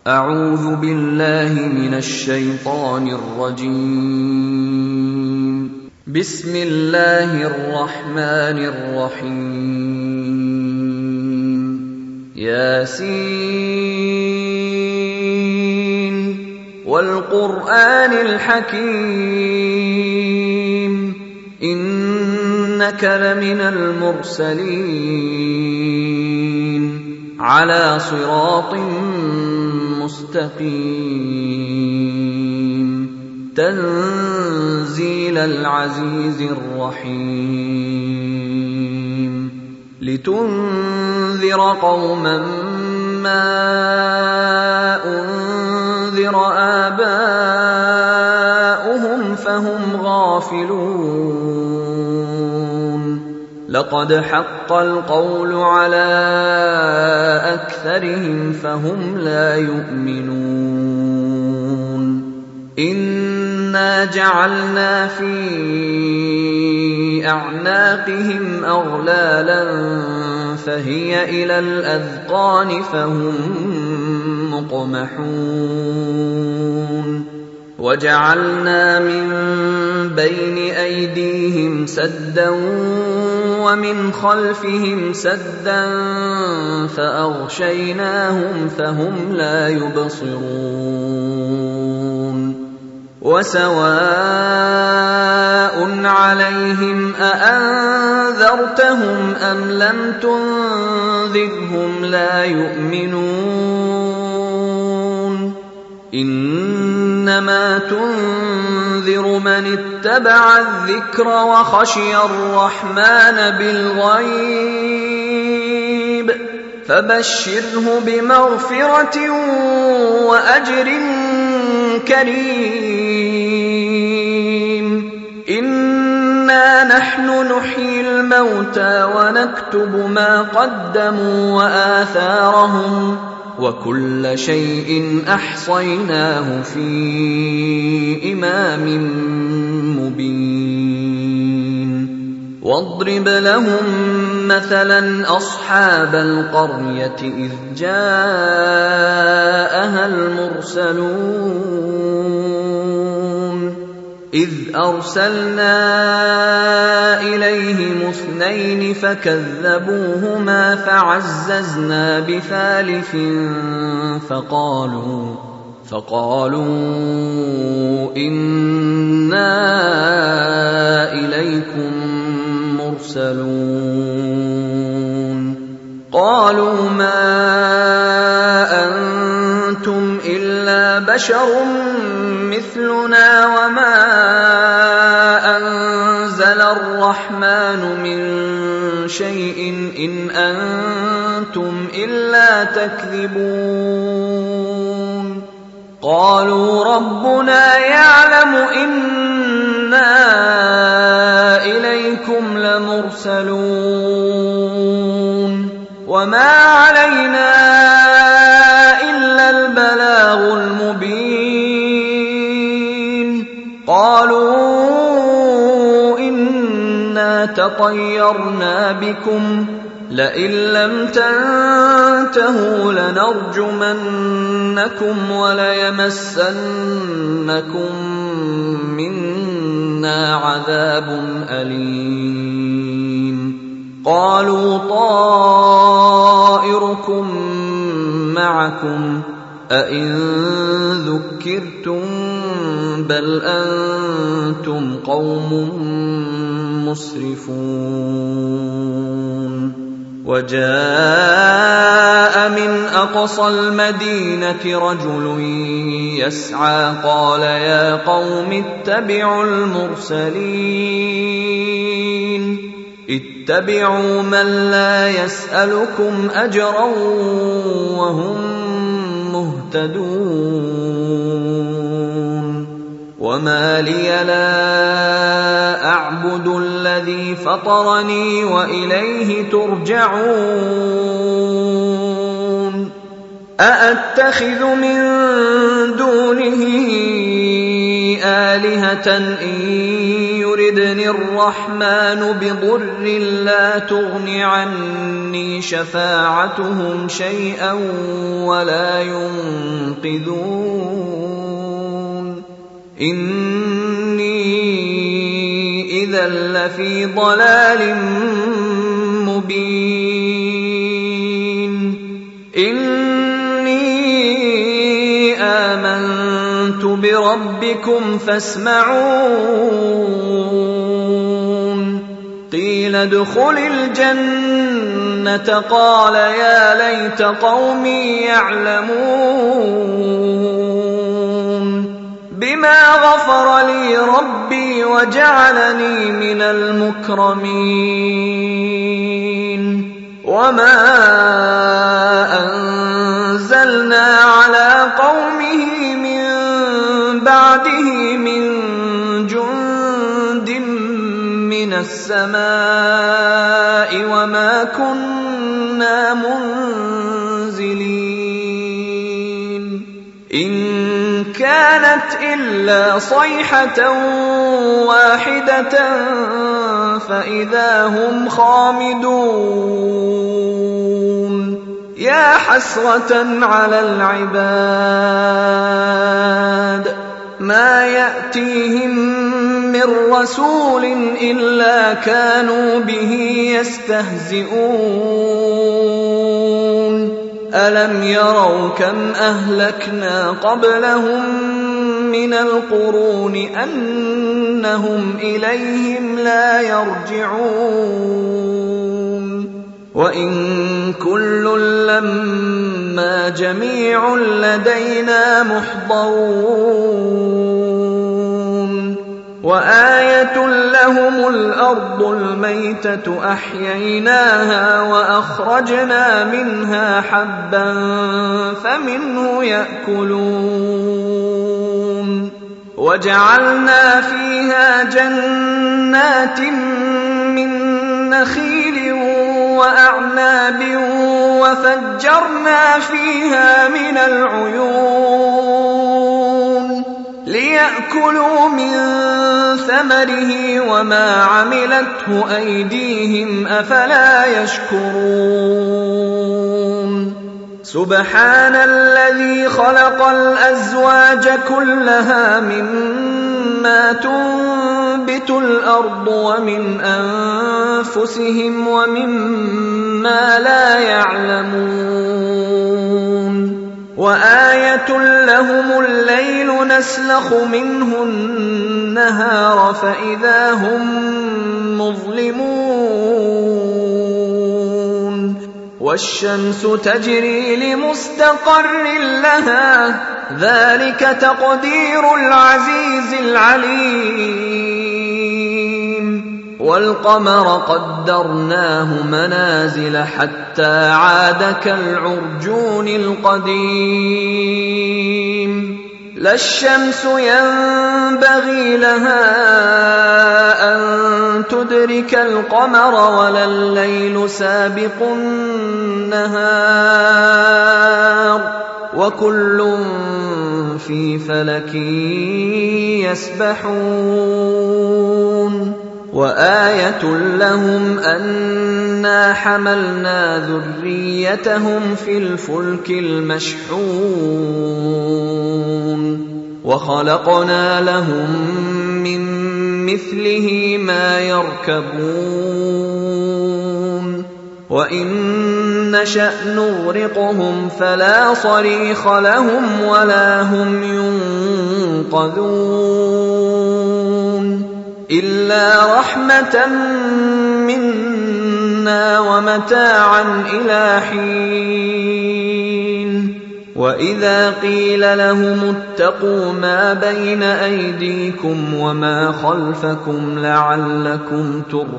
أعوذ بالله من الشيطان الرجيم. بسم الله الرحمن الرحيم. ياسين والقرآن الحكيم إنك لمن المرسلين على صراط مستقيم تنزيل العزيز الرحيم لتنذر قوما ما أنذر آباؤهم فهم غافلون لقد حق القول على أكثرهم فهم لا يؤمنون إنا جعلنا في أعناقهم أغلالا فهي إلى الأذقان فهم مقمحون وجعلنا من بين أيديهم سدا ومن خلفهم سدا فأغشيناهم فهم لا يبصرون وسواء عليهم أأنذرتهم أم لم تنذرهم لا يؤمنون إنما تنذر من اتبع الذكر وخشي الرحمن بالغيب فبشره بمغفرة وأجر كريم إنا نحن نحيي الموتى ونكتب ما قدموا وآثارهم وكل شيء أحصيناه في إمام مبين واضرب لهم مثلا أصحاب القرية إذ جاءها المرسلون إذ أرسلنا إليهم 2 فكذبوهما فعززنا بثالث فقالوا إنا إليكم مرسلون قالوا ما أنتم إلا بشر مثلنا وما أنزل الرحمن من شيء إن أنتم إلا تكذبون قالوا ربنا يعلم إنا إليكم لمرسلون وما علينا إلا البلاغ المبين قالوا إنا تطيرنا بكم لئن لم تنتهوا لنرجمنكم وليمسنكم منا عذاب أليم قالوا طائركم معكم أئن ذكرتم بل أنتم قوم مسرفون وجاء من أقصى المدينة رجل يسعى قال يا قوم اتبعوا المرسلين اتبعوا من لا يسألكم أجرا وهم مهتدون وما لي لا أعبد الذي فطرني وإليه ترجعون أأتخذ من دونه آلهة إن يردني الرحمن بضر لا تغن عني شفاعتهم شيئا ولا ينقذون إني إذا لفي ضلال مبين إني آمنت بربكم فاسمعون قيل ادخل الجنة قال يا ليت قومي يعلمون بما غفر لي ربي وجعلني من المكرمين وما أنزلنا على قومه من بعده من جند من السماء وما كنا منزلين إن كانت إلا صيحة واحدة فإذا هم خامدون يا حسرة على العباد ما يأتيهم من رسول إلا كانوا به يستهزئون ألم يروا كم أهلكنا قبلهم من القرون أنهم إليهم لا يرجعون وإن كل لما جميع لدينا محضرون وآية لهم الأرض الميتة أحييناها وأخرجنا منها حبا فمنه يأكلون وجعلنا فيها جنات من نخيل وأعناب وفجرنا فيها من العيون ليأكلوا من ثمره وما عملته أيديهم أفلا يشكرون سبحان الذي خلق الأزواج كلها مما تنبت الأرض ومن أنفسهم ومما لا يعلمون وآية لهم الليل نسلخ منه النهار فإذا هم مظلمون والشمس تجري لمستقر لها ذلك تقدير العزيز العليم والقمر قدرناه منازل حتى عاد كالعرجون القديم لا الشمس ينبغي لها أن تدرك القمر ولا الليل سابق النهار وكل في فلك يسبحون وآية لهم أنا حملنا ذريتهم في الفلك المشحون وخلقنا لهم من مثله ما يركبون وإن نشأ نغرقهم فلا صريخ لهم ولا هم ينقذون إلا رحمة منا ومتاعا إلى حين وإذا قيل لهم اتقوا ما بين أيديكم وما خلفكم لعلكم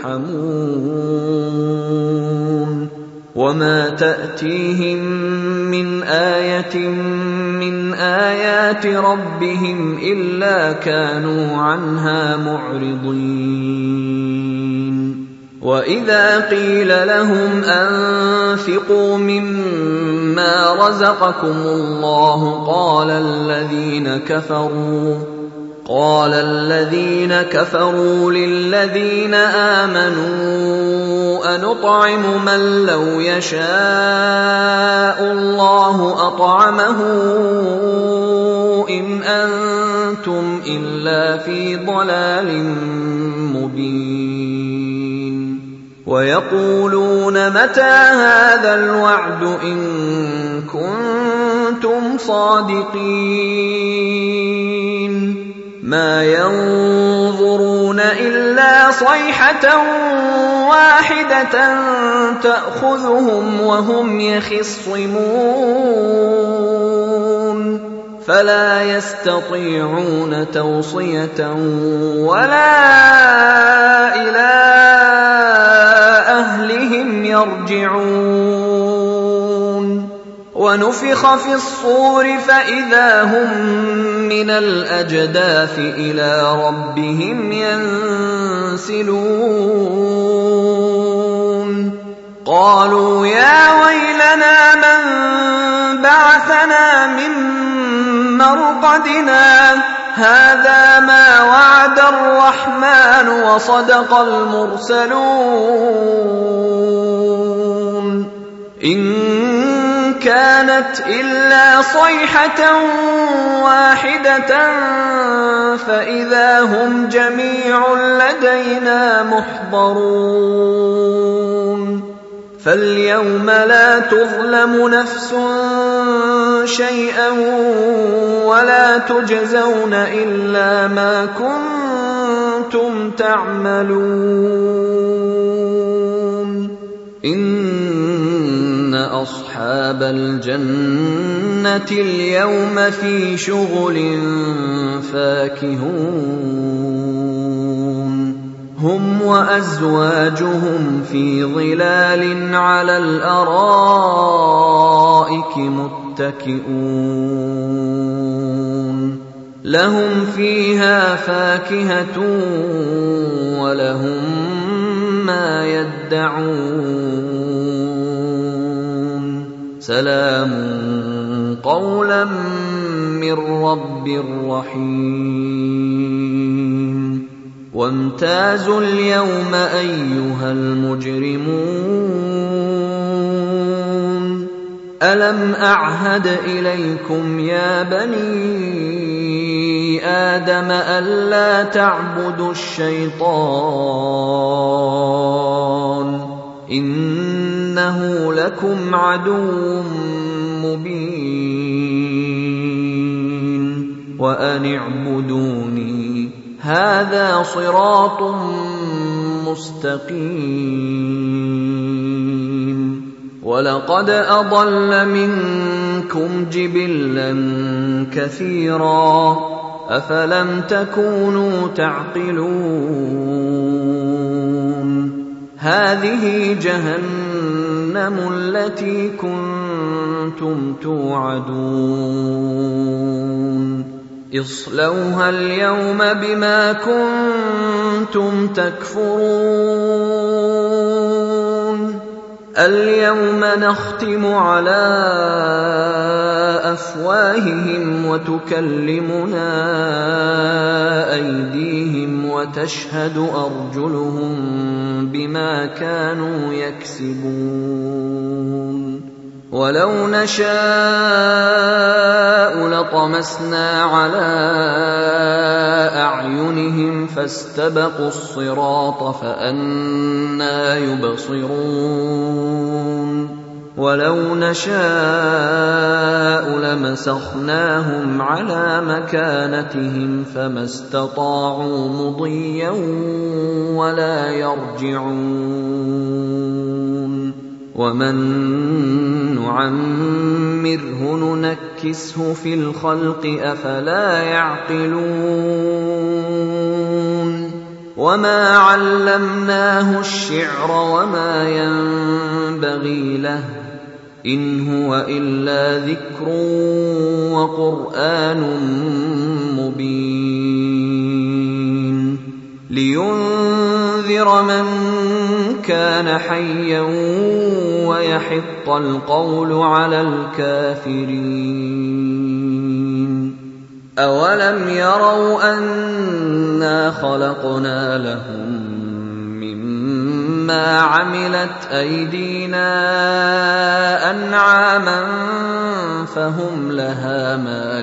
ترحمون وما تأتيهم من آية من آيات ربهم إلا كانوا عنها معرضين وإذا قيل لهم أنفقوا مما رزقكم الله قال الذين كفروا للذين آمنوا أنطعم من لو يشاء الله أطعمه إن أنتم إلا في ضلال مبين ويقولون متى هذا الوعد إن كنتم صادقين ما ينظرون إلا صيحة واحدة تأخذهم وهم يخصمون فلا يستطيعون توصية ولا إلى أهلهم يرجعون ونفخ في الصور فإذا هم من الأجداث إلى ربهم ينسلون قالوا يا ويلنا من بعثنا من مرقدنا هذا ما وعد الرحمن وصدق المرسلون إن كانت إلا صيحة واحدة فإذا هم جميع لدينا محضرون فاليوم لا تظلم نفس شيئا ولا تجزون إلا ما كنتم تعملون إن أصحاب الجنة اليوم في شغل فاكهون هم وأزواجهم في ظلال على الأرائك متكئون لهم فيها فاكهة ولهم ما يدعون سلام قولا من رب رحيم وامتازوا اليوم أيها المجرمون ألم أعهد إليكم يا بني آدم ألا تعبدوا الشيطان إنه لكم عدو مبين وأن اعبدوني هذا صراط مستقيم ولقد أضل منكم جبلا كثيرا أفلم تكونوا تعقلون هذه جهنم التي كنتم توعدون اصلوها اليوم بما كنتم تكفرون اليوم نختم على أفواههم وتكلمنا أيديهم وتشهد أرجلهم بما كانوا يكسبون ولو نشاء لطمسنا على أعينهم فاستبقوا الصراط فأنى يبصرون ولو نشاء لمسخناهم على مكانتهم فما استطاعوا مضيا ولا يرجعون ومن نعمره ننكسه في الخلق أفلا يعقلون وما علمناه الشعر وما ينبغي له إن هو إلا ذكر وقرآن مبين لينذر من كان حيا ويحق القول على الكافرين أَوَلَمْ يَرَوْا أَنَّا خَلَقْنَا لَهُم مِّمَّا عَمِلَتْ أَيْدِينَا أَنْعَامًا فَهُمْ لَهَا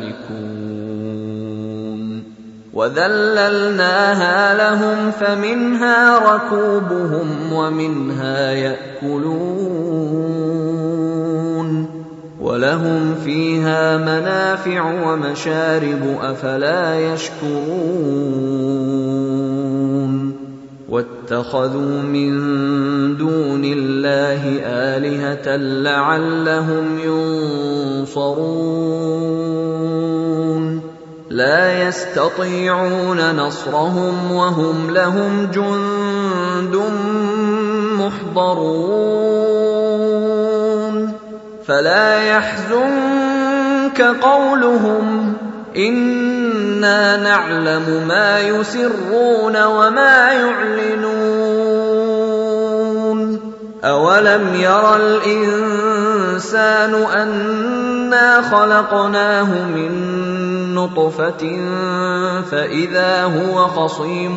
مَالِكُونَ وَذَلَّلْنَاهَا لَهُمْ فَمِنْهَا رَكُوبُهُمْ وَمِنْهَا يَأْكُلُونَ وَلَهُمْ فِيهَا مَنَافِعُ وَمَشَارِبُ أَفَلَا يَشْكُرُونَ وَاتَّخَذُوا مِن دُونِ اللَّهِ آلِهَةً لَّعَلَّهُمْ يُنصَرُونَ لَا يَسْتَطِيعُونَ نَصْرَهُمْ وَهُمْ لَهُمْ جُندٌ مُّحْضَرُونَ فَلَا يَحْزُنكَ قَوْلُهُمْ إِنَّا نَعْلَمُ مَا يُسِرُّونَ وَمَا يُعْلِنُونَ أَوَلَمْ يَرَ الْإِنسَانُ أَنَّا خَلَقْنَاهُ مِن نُّطْفَةٍ فَإِذَا هُوَ خَصِيمٌ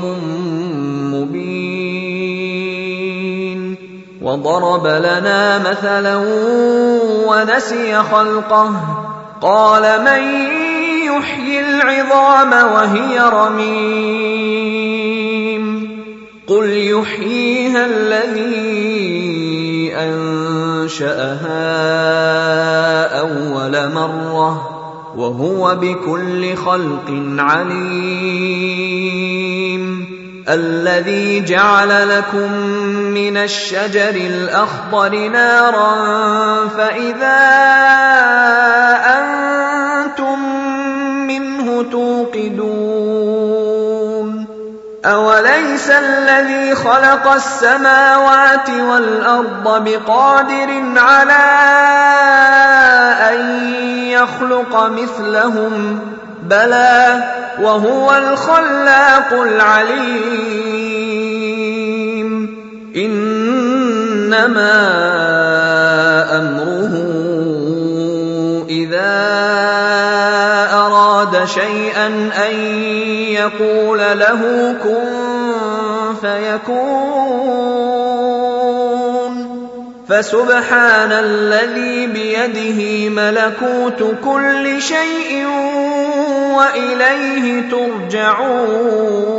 مُّبِينٌ وَضَرَبَ لَنَا مَثَلًا وَنَسِيَ خَلْقَهُ قَالَ مَن يُحْيِي الْعِظَامَ وَهِيَ رَمِيمٌ قُلْ يُحْيِيهَا الَّذِي أَنشَأَهَا أَوَّلَ مَرَّةٍ وَهُوَ بِكُلِّ خَلْقٍ عَلِيمٌ الَّذِي جَعَلَ لَكُم مِّنَ الشَّجَرِ الْأَخْضَرِ نَارًا فَإِذَا أَنتُم مِّنْهُ تُوقِدُونَ أَوَلَيْسَ الَّذِي خَلَقَ السَّمَاوَاتِ وَالْأَرْضَ بِقَادِرٍ عَلَىٰ أَن يَخْلُقَ مِثْلَهُم بَلَىٰ وَهُوَ الْخَلَّاقُ الْعَلِيمُ إِنَّمَا أَمْرُهُ إِذَا أَرَادَ شَيْئًا أَن يَقُولَ لَهُ كُن فَيَكُونُ فَسُبْحَانَ الَّذِي بِيَدِهِ مَلَكُوتُ كُلِّ شَيْءٍ وَإِلَيْهِ تُرْجَعُونَ